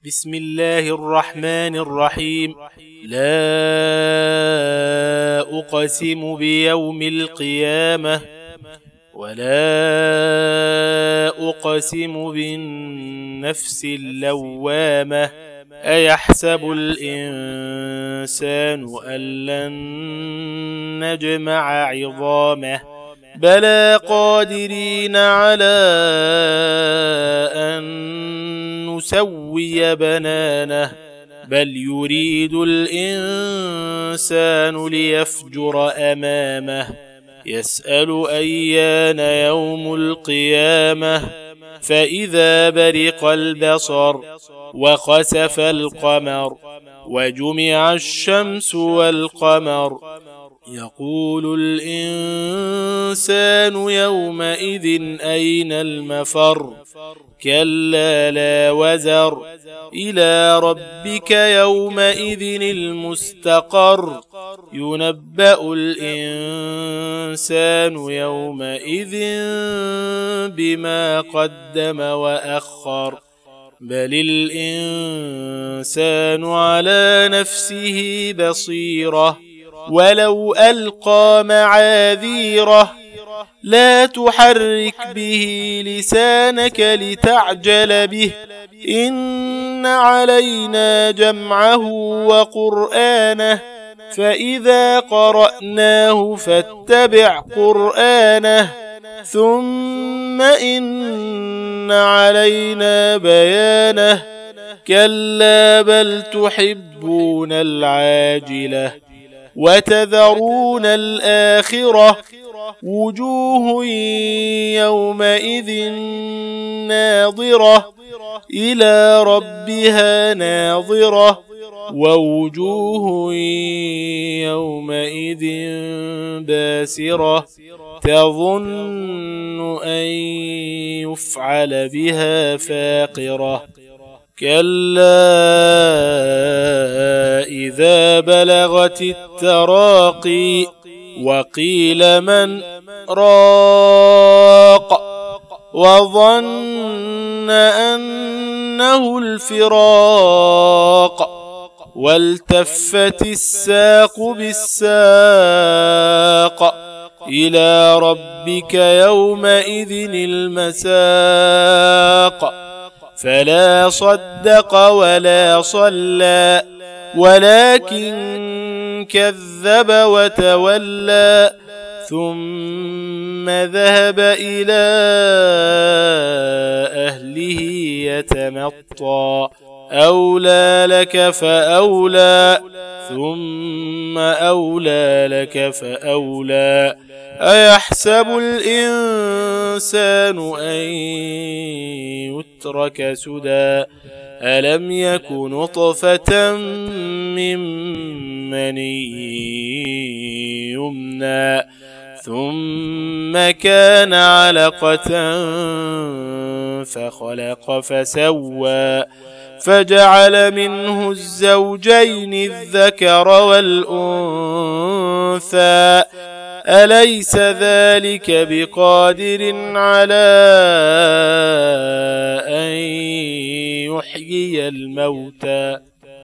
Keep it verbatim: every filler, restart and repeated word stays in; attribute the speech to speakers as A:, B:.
A: بسم الله الرحمن الرحيم. لا أقسم بيوم القيامة ولا أقسم بالنفس اللوامة أيحسب الإنسان أن لن نجمع عظامه بلى قادرين على أن نسوي بنانه بل يريد الإنسان ليفجر أمامه يسأل أيان يوم القيامة فإذا برق البصر وخسف القمر وجمع الشمس والقمر يقول الإنسان يومئذ أين المفر كلا لا وزر إلى ربك يومئذ المستقر ينبأ الإنسان يومئذ بما قدم وأخر بل الإنسان على نفسه بصيرة ولو ألقى معاذيره لا تحرك به لسانك لتعجل به إن علينا جمعه وقرآنه فإذا قرأناه فاتبع قرآنه ثم إن علينا بيانه كلا بل تحبون العاجلة وتذرون الآخرة وجوه يومئذ ناظرة إلى ربها ناظرة ووجوه يومئذ باسرة تظن أن يفعل بها فاقرة كلا إذا بلغت التراقي وقيل من راق وظن أنه الفراق والتفت الساق بالساق إلى ربك يومئذ المساق فلا صدق ولا صلى ولكن كذب وتولى ثم ذهب إلى أهله يتمطى أولى لك فأولى ثم أولى لك فأولى أيحسب الإنسان أن يترك سدى ألم يك نطفة من مني يمنى ثم كان علقة فخلق فسوى فجعل منه الزوجين الذكر والأنثى أليس ذلك بقادر على أن يحيي الموتى